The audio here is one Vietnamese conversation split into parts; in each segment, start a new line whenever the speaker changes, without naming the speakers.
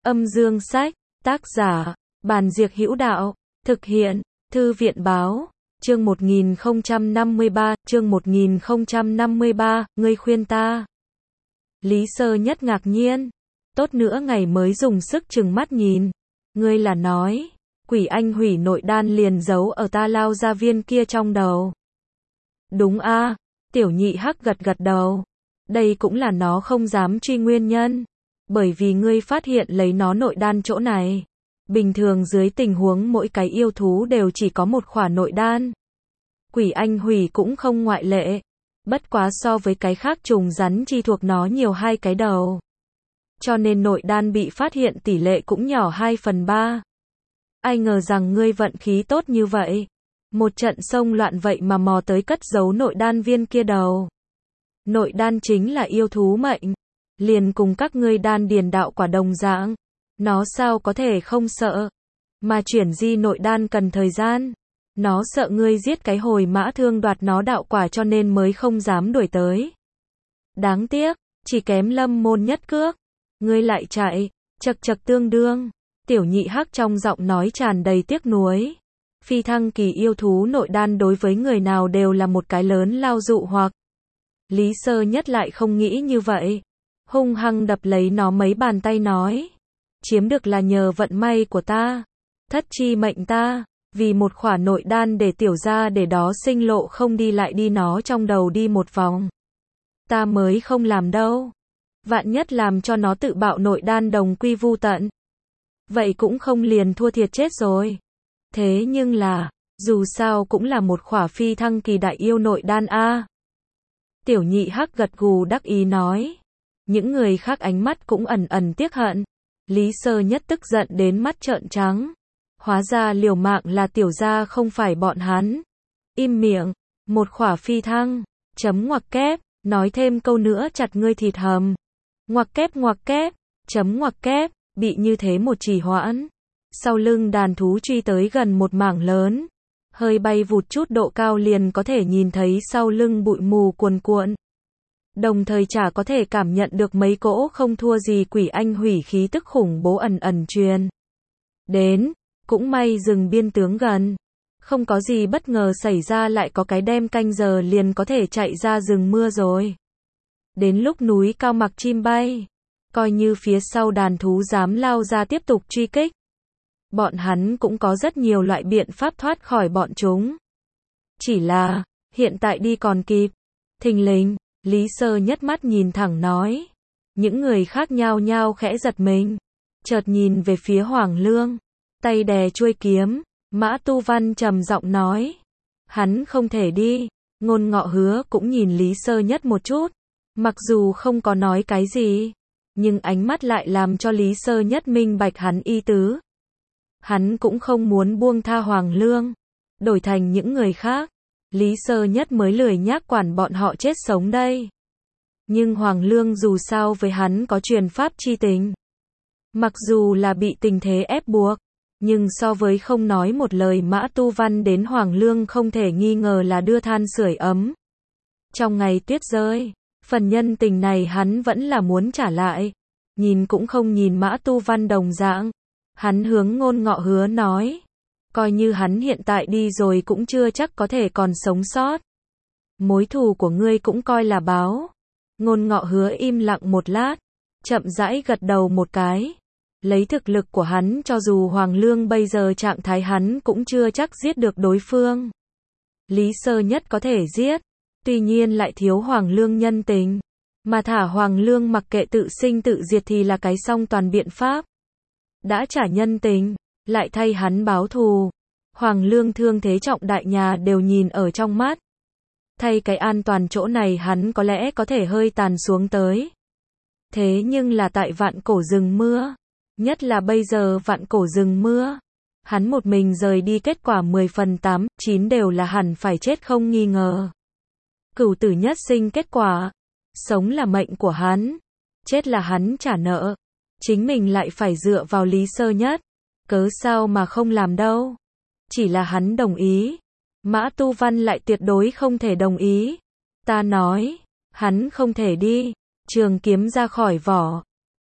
Âm dương sách, tác giả, Bàn Diệc Hữu Đạo, thực hiện, Thư viện báo, chương 1053, ngươi khuyên ta. Lý Sơ Nhất ngạc nhiên, tốt nữa ngày mới dùng sức trừng mắt nhìn, ngươi là nói, quỷ anh hủy nội đan liền giấu ở ta lao ra viên kia trong đầu. Đúng a, Tiểu Nhị Hắc gật gật đầu, đây cũng là nó không dám truy nguyên nhân, bởi vì ngươi phát hiện lấy nó nội đan chỗ này. Bình thường dưới tình huống mỗi cái yêu thú đều chỉ có một khỏa nội đan. Quỷ anh hủy cũng không ngoại lệ. Bất quá so với cái khác trùng rắn chi thuộc nó nhiều 2 cái đầu. Cho nên nội đan bị phát hiện tỷ lệ cũng nhỏ 2/3. Ai ngờ rằng ngươi vận khí tốt như vậy. Một trận xông loạn vậy mà mò tới cất giấu nội đan viên kia đầu. Nội đan chính là yêu thú mệnh. Liền cùng các ngươi đan điền đạo quả đồng dạng. Nó sao có thể không sợ. Mà chuyển di nội đan cần thời gian. Nó sợ ngươi giết cái hồi mã thương đoạt nó đạo quả cho nên mới không dám đuổi tới. Đáng tiếc, chỉ kém Lâm Môn nhất cước. Ngươi lại chạy, chật chật tương đương. Tiểu Nhị Hắc trong giọng nói tràn đầy tiếc nuối. Phi thăng kỳ yêu thú nội đan đối với người nào đều là một cái lớn lao dụ hoặc. Lý Sơ Nhất lại không nghĩ như vậy. Hung hăng đập lấy nó mấy bàn tay nói. Chiếm được là nhờ vận may của ta. Thất chi mệnh ta. Vì một khỏa nội đan để tiểu ra để đó sinh lộ không đi lại đi nó trong đầu đi một vòng. Ta mới không làm đâu. Vạn nhất làm cho nó tự bạo nội đan đồng quy vu tận. Vậy cũng không liền thua thiệt chết rồi. Thế nhưng là, dù sao cũng là một khỏa phi thăng kỳ đại yêu nội đan a. Tiểu Nhị Hắc gật gù đắc ý nói. Những người khác ánh mắt cũng ẩn ẩn tiếc hận. Lý Sơ Nhất tức giận đến mắt trợn trắng. Hóa ra liều mạng là tiểu gia không phải bọn hắn. Im miệng, một khỏa phi thăng, chấm ngoặc kép, nói thêm câu nữa chặt ngươi thịt hầm. Ngoặc kép, chấm ngoặc kép, bị như thế một trì hoãn. Sau lưng đàn thú truy tới gần một mảng lớn. Hơi bay vụt chút độ cao liền có thể nhìn thấy sau lưng bụi mù cuồn cuộn. Đồng thời chả có thể cảm nhận được mấy cỗ không thua gì quỷ anh hủy khí tức khủng bố ẩn ẩn truyền. Đến. Cũng may rừng biên tướng gần. Không có gì bất ngờ xảy ra lại có cái đem canh giờ liền có thể chạy ra rừng mưa rồi. Đến lúc núi cao mặc chim bay. Coi như phía sau đàn thú dám lao ra tiếp tục truy kích. Bọn hắn cũng có rất nhiều loại biện pháp thoát khỏi bọn chúng. Chỉ là, hiện tại đi còn kịp. Thình lình, Lý Sơ Nhất mắt nhìn thẳng nói. Những người khác nhao nhao khẽ giật mình. Chợt nhìn về phía Hoàng Lương. Tay đè chuôi kiếm, Mã Tu Văn trầm giọng nói. Hắn không thể đi. Ngôn Ngọ Hứa cũng nhìn Lý Sơ Nhất một chút. Mặc dù không có nói cái gì, nhưng ánh mắt lại làm cho Lý Sơ Nhất minh bạch hắn ý tứ. Hắn cũng không muốn buông tha Hoàng Lương. Đổi thành những người khác, Lý Sơ Nhất mới lười nhác quản bọn họ chết sống đây. Nhưng Hoàng Lương dù sao với hắn có truyền pháp chi tình. Mặc dù là bị tình thế ép buộc. Nhưng so với không nói một lời Mã Tu Văn đến Hoàng Lương không thể nghi ngờ là đưa than sưởi ấm. Trong ngày tuyết rơi, phần nhân tình này hắn vẫn là muốn trả lại. Nhìn cũng không nhìn Mã Tu Văn đồng dạng. Hắn hướng Ngôn Ngọ Hứa nói. Coi như hắn hiện tại đi rồi cũng chưa chắc có thể còn sống sót. Mối thù của ngươi cũng coi là báo. Ngôn Ngọ Hứa im lặng một lát. Chậm rãi gật đầu một cái. Lấy thực lực của hắn cho dù Hoàng Lương bây giờ trạng thái hắn cũng chưa chắc giết được đối phương. Lý Sơ Nhất có thể giết, tuy nhiên lại thiếu Hoàng Lương nhân tình. Mà thả Hoàng Lương mặc kệ tự sinh tự diệt thì là cái song toàn biện pháp. Đã trả nhân tình, lại thay hắn báo thù. Hoàng Lương thương thế trọng đại nhà đều nhìn ở trong mắt. Thay cái an toàn chỗ này hắn có lẽ có thể hơi tàn xuống tới. Thế nhưng là tại vạn cổ rừng mưa. Nhất là bây giờ vạn cổ rừng mưa. Hắn một mình rời đi kết quả 10/8, 9 đều là hẳn phải chết không nghi ngờ. Cửu tử nhất sinh kết quả. Sống là mệnh của hắn. Chết là hắn trả nợ. Chính mình lại phải dựa vào Lý Sơ Nhất. Cớ sao mà không làm đâu. Chỉ là hắn đồng ý. Mã Tu Văn lại tuyệt đối không thể đồng ý. Ta nói. Hắn không thể đi. Trường kiếm ra khỏi vỏ.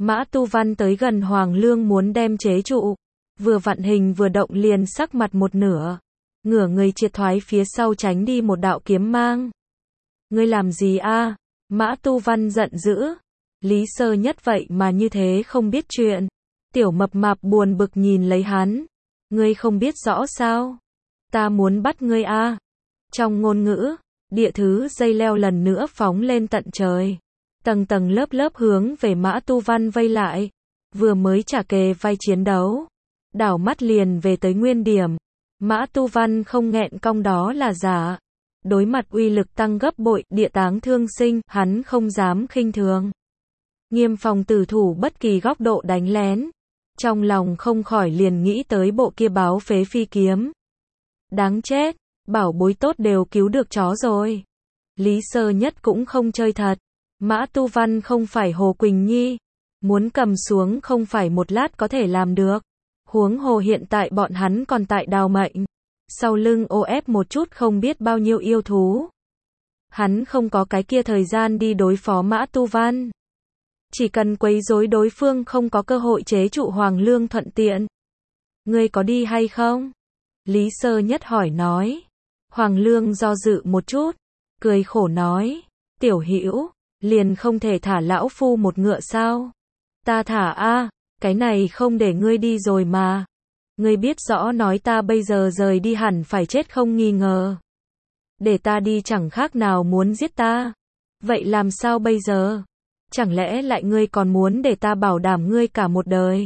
Mã Tu Văn tới gần Hoàng Lương muốn đem chế trụ. Vừa vặn hình vừa động liền sắc mặt một nửa. Ngửa người triệt thoái phía sau tránh đi một đạo kiếm mang. Ngươi làm gì a? Mã Tu Văn giận dữ. Lý Sơ Nhất vậy mà như thế không biết chuyện. Tiểu mập mạp buồn bực nhìn lấy hắn. Ngươi không biết rõ sao? Ta muốn bắt ngươi a. Trong ngôn ngữ, địa thứ dây leo lần nữa phóng lên tận trời. Tầng tầng lớp lớp hướng về Mã Tu Văn vây lại. Vừa mới trả kề vai chiến đấu. Đảo mắt liền về tới nguyên điểm. Mã Tu Văn không nghẹn cong đó là giả. Đối mặt uy lực tăng gấp bội, địa táng thương sinh, hắn không dám khinh thường. Nghiêm phòng tử thủ bất kỳ góc độ đánh lén. Trong lòng không khỏi liền nghĩ tới bộ kia báo phế phi kiếm. Đáng chết, bảo bối tốt đều cứu được chó rồi. Lý Sơ Nhất cũng không chơi thật. Mã Tu Văn không phải Hồ Quỳnh Nhi. Muốn cầm xuống không phải một lát có thể làm được. Huống hồ hiện tại bọn hắn còn tại đào mệnh. Sau lưng ô ép một chút không biết bao nhiêu yêu thú. Hắn không có cái kia thời gian đi đối phó Mã Tu Văn. Chỉ cần quấy rối đối phương không có cơ hội chế trụ Hoàng Lương thuận tiện. Ngươi có đi hay không? Lý Sơ Nhất hỏi nói. Hoàng Lương do dự một chút. Cười khổ nói. Tiểu Hữu liền không thể thả lão phu một ngựa sao? Ta thả a, cái này không để ngươi đi rồi mà. Ngươi biết rõ nói ta bây giờ rời đi hẳn phải chết không nghi ngờ. Để ta đi chẳng khác nào muốn giết ta. Vậy làm sao bây giờ? Chẳng lẽ lại ngươi còn muốn để ta bảo đảm ngươi cả một đời?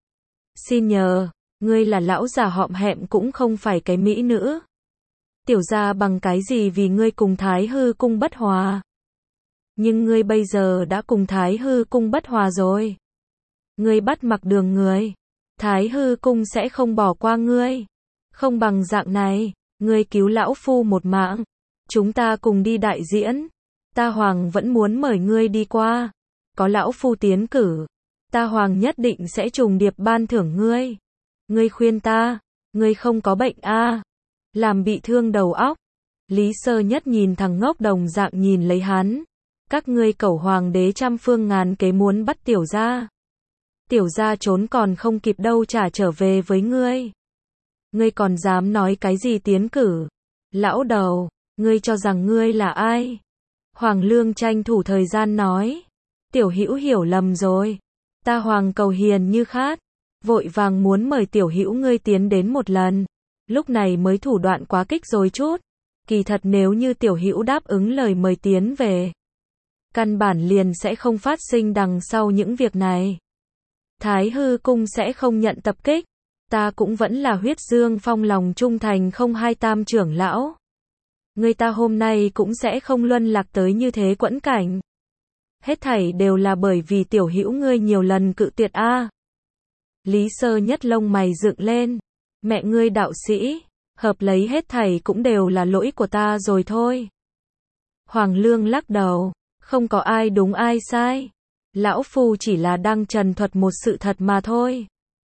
Xin nhờ, ngươi là lão già họm hẹm cũng không phải cái mỹ nữ. Tiểu gia bằng cái gì vì ngươi cùng Thái Hư cung bất hòa? Nhưng ngươi bây giờ đã cùng Thái Hư cung bất hòa rồi. Ngươi bắt mặc đường người. Thái Hư cung sẽ không bỏ qua ngươi. Không bằng dạng này, ngươi cứu lão phu một mạng. Chúng ta cùng đi đại diễn. Ta Hoàng vẫn muốn mời ngươi đi qua. Có lão phu tiến cử. Ta Hoàng nhất định sẽ trùng điệp ban thưởng ngươi. Ngươi khuyên ta, ngươi không có bệnh a? Làm bị thương đầu óc. Lý Sơ Nhất nhìn thằng ngốc đồng dạng nhìn lấy hắn. Các ngươi cẩu hoàng đế trăm phương ngàn kế muốn bắt tiểu gia. Tiểu gia trốn còn không kịp đâu trả trở về với ngươi. Ngươi còn dám nói cái gì tiến cử? Lão đầu, ngươi cho rằng ngươi là ai? Hoàng Lương tranh thủ thời gian nói. Tiểu Hữu hiểu lầm rồi. Ta Hoàng cầu hiền như khát. Vội vàng muốn mời Tiểu Hữu ngươi tiến đến một lần. Lúc này mới thủ đoạn quá kích rồi chút. Kỳ thật nếu như Tiểu Hữu đáp ứng lời mời tiến về. Căn bản liền sẽ không phát sinh đằng sau những việc này. Thái Hư cung sẽ không nhận tập kích. Ta cũng vẫn là huyết dương phong lòng trung thành không hai tam trưởng lão. Người ta hôm nay cũng sẽ không luân lạc tới như thế quẫn cảnh. Hết thảy đều là bởi vì Tiểu Hữu ngươi nhiều lần cự tuyệt a. Lý Sơ Nhất lông mày dựng lên. Mẹ ngươi đạo sĩ, hợp lấy hết thảy cũng đều là lỗi của ta rồi thôi. Hoàng Lương lắc đầu. Không có ai đúng ai sai. Lão phu chỉ là đang trần thuật một sự thật mà thôi.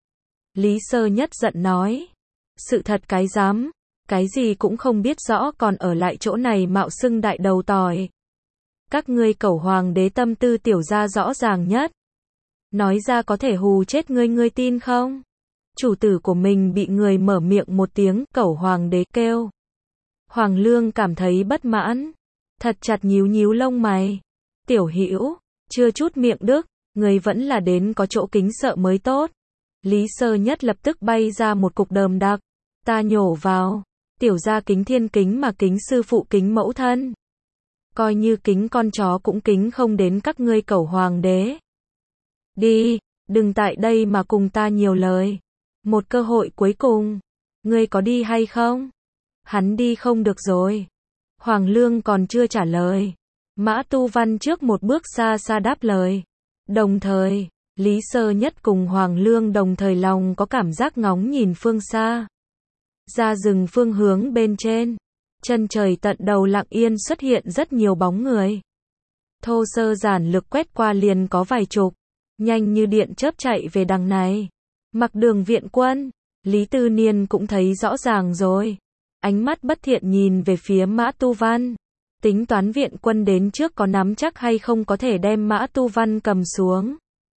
Lý Sơ Nhất giận nói. Sự thật cái dám. Cái gì cũng không biết rõ còn ở lại chỗ này mạo xưng đại đầu tỏi. Các ngươi cẩu hoàng đế tâm tư tiểu gia rõ ràng nhất. Nói ra có thể hù chết ngươi, ngươi tin không? Chủ tử của mình bị người mở miệng một tiếng cẩu hoàng đế kêu. Hoàng Lương cảm thấy bất mãn. Thật chặt nhíu nhíu lông mày. Tiểu Hữu, chưa chút miệng đức, người vẫn là đến có chỗ kính sợ mới tốt. Lý Sơ Nhất lập tức bay ra một cục đờm đặc. Ta nhổ vào. Tiểu gia kính thiên kính mà kính sư phụ kính mẫu thân. Coi như kính con chó cũng kính không đến các ngươi cẩu hoàng đế. Đi, đừng tại đây mà cùng ta nhiều lời. Một cơ hội cuối cùng. Ngươi có đi hay không? Hắn đi không được rồi. Hoàng Lương còn chưa trả lời. Mã Tu Văn trước một bước xa xa đáp lời. Đồng thời, Lý Sơ Nhất cùng Hoàng Lương đồng thời lòng có cảm giác ngóng nhìn phương xa. Ra rừng phương hướng bên trên. Chân trời tận đầu lặng yên xuất hiện rất nhiều bóng người. Thô sơ giản lược quét qua liền có vài chục. Nhanh như điện chớp chạy về đằng này. Mặc Đường viện quân. Lý Tư Niên cũng thấy rõ ràng rồi. Ánh mắt bất thiện nhìn về phía Mã Tu Văn. Tính toán viện quân đến trước có nắm chắc hay không có thể đem Mã Tu Văn cầm xuống.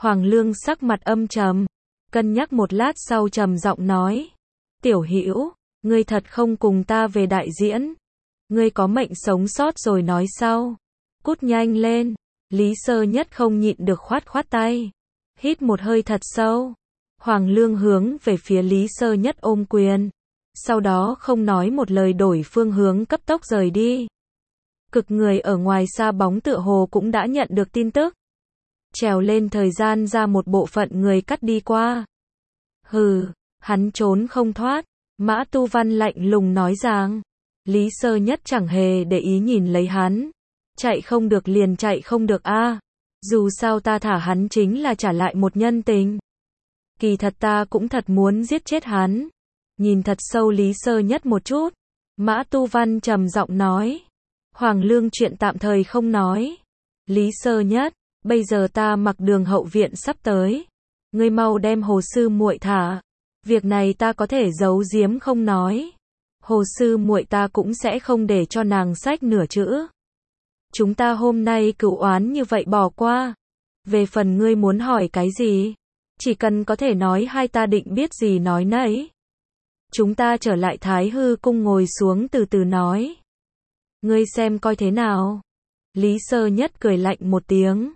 Hoàng Lương sắc mặt âm trầm, cân nhắc một lát sau trầm giọng nói, Tiểu Hữu, ngươi thật không cùng ta về đại diễn, ngươi có mệnh sống sót rồi nói sau, cút nhanh lên. Lý Sơ Nhất không nhịn được khoát khoát tay, hít một hơi thật sâu. Hoàng Lương hướng về phía Lý Sơ Nhất ôm quyền, sau đó không nói một lời đổi phương hướng cấp tốc rời đi. Cực người ở ngoài xa bóng tựa hồ cũng đã nhận được tin tức, trèo lên thời gian ra một bộ phận người cắt đi qua. Hừ, hắn trốn không thoát, Mã Tu Văn lạnh lùng nói rằng. Lý Sơ Nhất chẳng hề để ý nhìn lấy hắn, chạy không được liền chạy không được a, dù sao ta thả hắn chính là trả lại một nhân tình. Kỳ thật ta cũng thật muốn giết chết hắn. Nhìn thật sâu Lý Sơ Nhất một chút, Mã Tu Văn trầm giọng nói, Hoàng Lương chuyện tạm thời không nói. Lý Sơ Nhất, bây giờ ta mặc Đường hậu viện sắp tới, ngươi mau đem Hồ sư muội thả. Việc này ta có thể giấu giếm không nói. Hồ sư muội ta cũng sẽ không để cho nàng sách nửa chữ. Chúng ta hôm nay cửu oán như vậy bỏ qua. Về phần ngươi muốn hỏi cái gì, chỉ cần có thể nói hai ta định biết gì nói nấy. Chúng ta trở lại Thái Hư cung ngồi xuống từ từ nói. Ngươi xem coi thế nào. Lý Sơ Nhất cười lạnh một tiếng.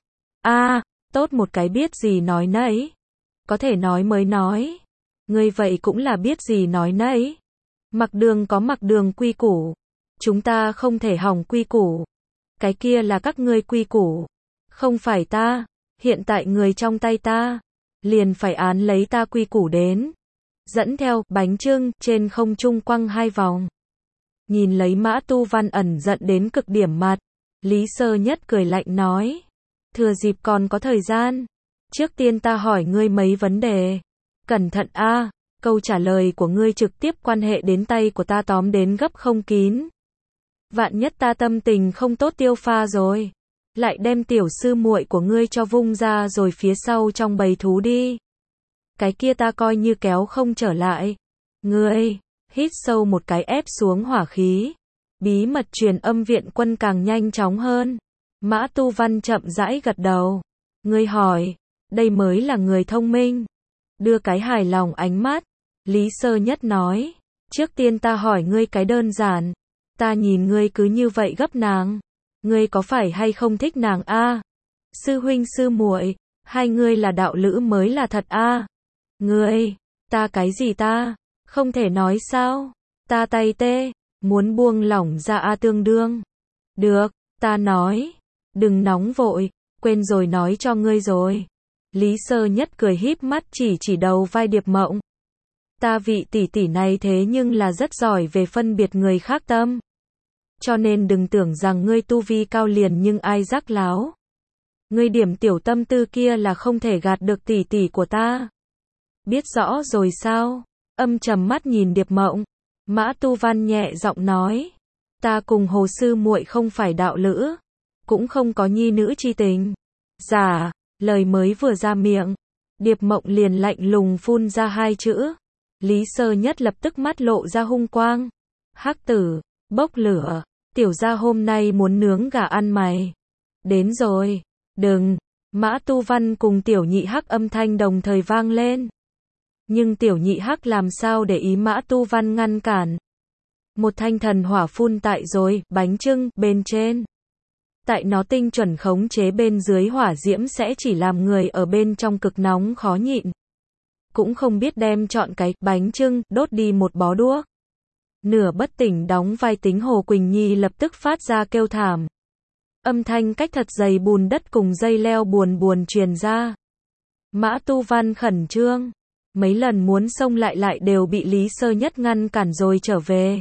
Tốt một cái biết gì nói nấy. Có thể nói mới nói. Ngươi vậy cũng là biết gì nói nấy. Mặc Đường có mặc Đường quy củ. Chúng ta không thể hỏng quy củ. Cái kia là các ngươi quy củ. Không phải ta. Hiện tại người trong tay ta. Liền phải án lấy ta quy củ đến. Dẫn theo bánh chưng trên không trung quăng 2 vòng. Nhìn lấy Mã Tu Văn ẩn giận đến cực điểm mặt. Lý Sơ Nhất cười lạnh nói. Thừa dịp còn có thời gian. Trước tiên ta hỏi ngươi mấy vấn đề. Cẩn thận a, câu trả lời của ngươi trực tiếp quan hệ đến tay của ta tóm đến gấp không kín. Vạn nhất ta tâm tình không tốt tiêu pha rồi, lại đem tiểu sư muội của ngươi cho vung ra rồi phía sau trong bầy thú đi. Cái kia ta coi như kéo không trở lại. Ngươi, hít sâu một cái ép xuống hỏa khí. Bí mật truyền âm viện quân càng nhanh chóng hơn. Mã Tu Văn chậm rãi gật đầu. Ngươi hỏi, đây mới là người thông minh. Đưa cái hài lòng ánh mắt. Lý Sơ Nhất nói, trước tiên ta hỏi ngươi cái đơn giản. Ta nhìn ngươi cứ như vậy gấp nàng. Ngươi có phải hay không thích nàng a? Sư huynh sư muội, hai ngươi là đạo lữ mới là thật a? Ngươi, ta cái gì ta? Không thể nói sao? Ta tay tê, muốn buông lỏng ra a tương đương. Được, ta nói. Đừng nóng vội, quên rồi nói cho ngươi rồi. Lý Sơ Nhất cười híp mắt chỉ đầu vai Điệp Mộng. Ta vị tỷ tỷ này thế nhưng là rất giỏi về phân biệt người khác tâm. Cho nên đừng tưởng rằng ngươi tu vi cao liền nhưng ai rắc láo. Ngươi điểm tiểu tâm tư kia là không thể gạt được tỷ tỷ của ta. Biết rõ rồi sao? Âm trầm mắt nhìn Điệp Mộng. Mã Tu Văn nhẹ giọng nói. Ta cùng Hồ sư muội không phải đạo lữ. Cũng không có nhi nữ chi tình. Dạ, lời mới vừa ra miệng. Điệp Mộng liền lạnh lùng phun ra 2 chữ. Lý Sơ Nhất lập tức mắt lộ ra hung quang. Hắc tử, bốc lửa, tiểu gia hôm nay muốn nướng gà ăn mày. Đến rồi, đừng. Mã Tu Văn cùng tiểu nhị Hắc âm thanh đồng thời vang lên. Nhưng tiểu nhị Hắc làm sao để ý Mã Tu Văn ngăn cản. Một thanh thần hỏa phun tại rồi, bánh chưng, bên trên. Tại nó tinh chuẩn khống chế bên dưới hỏa diễm sẽ chỉ làm người ở bên trong cực nóng khó nhịn. Cũng không biết đem chọn cái bánh chưng, đốt đi một bó đuốc. Nửa bất tỉnh đóng vai tính Hồ Quỳnh Nhi lập tức phát ra kêu thảm. Âm thanh cách thật dày bùn đất cùng dây leo buồn truyền ra. Mã Tu Văn khẩn trương. Mấy lần muốn xông lại đều bị Lý Sơ Nhất ngăn cản rồi trở về.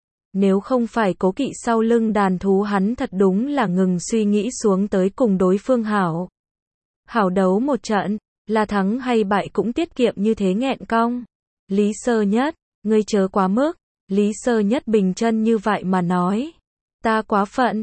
Nếu không phải cố kỵ sau lưng đàn thú hắn thật đúng là ngừng suy nghĩ xuống tới cùng đối phương hảo. Hảo đấu một trận, là thắng hay bại cũng tiết kiệm như thế nghẹn cong. Lý Sơ Nhất, ngươi chớ quá mức. Lý Sơ Nhất bình chân như vậy mà nói. Ta quá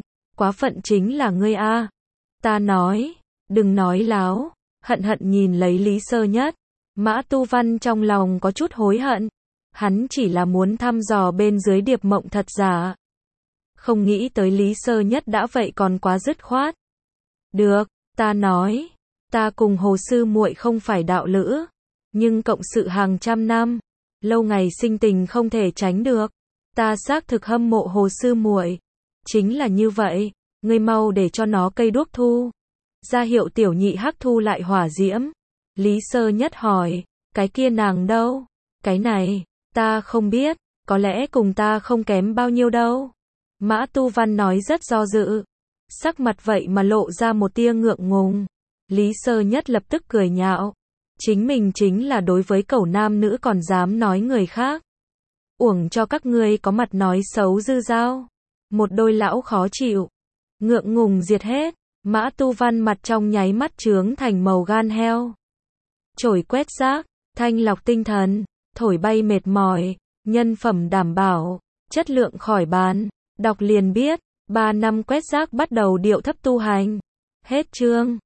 phận chính là ngươi a. Ta nói, đừng nói láo, hận nhìn lấy Lý Sơ Nhất. Mã Tu Văn trong lòng có chút hối hận. Hắn chỉ là muốn thăm dò bên dưới Điệp Mộng thật giả. Không nghĩ tới Lý Sơ Nhất đã vậy còn quá dứt khoát. Được, ta nói. Ta cùng Hồ sư muội không phải đạo lữ, nhưng cộng sự hàng trăm năm, lâu ngày sinh tình không thể tránh được. Ta xác thực hâm mộ Hồ sư muội. Chính là như vậy, ngươi mau để cho nó cây đuốc thu. Ra hiệu tiểu nhị hắc thu lại hỏa diễm. Lý Sơ Nhất hỏi, cái kia nàng đâu? Cái này, ta không biết, có lẽ cùng ta không kém bao nhiêu đâu. Mã Tu Văn nói rất do dự. Sắc mặt vậy mà lộ ra một tia ngượng ngùng. Lý Sơ Nhất lập tức cười nhạo. Chính mình chính là đối với cẩu nam nữ còn dám nói người khác. Uổng cho các ngươi có mặt nói xấu dư dao. Một đôi lão khó chịu. Ngượng ngùng diệt hết. Mã Tu Văn mặt trong nháy mắt trướng thành màu gan heo. Chổi quét rác, thanh lọc tinh thần, thổi bay mệt mỏi, nhân phẩm đảm bảo, chất lượng khỏi bán. Đọc liền biết, 3 năm quét rác bắt đầu điệu thấp tu hành. Hết chương.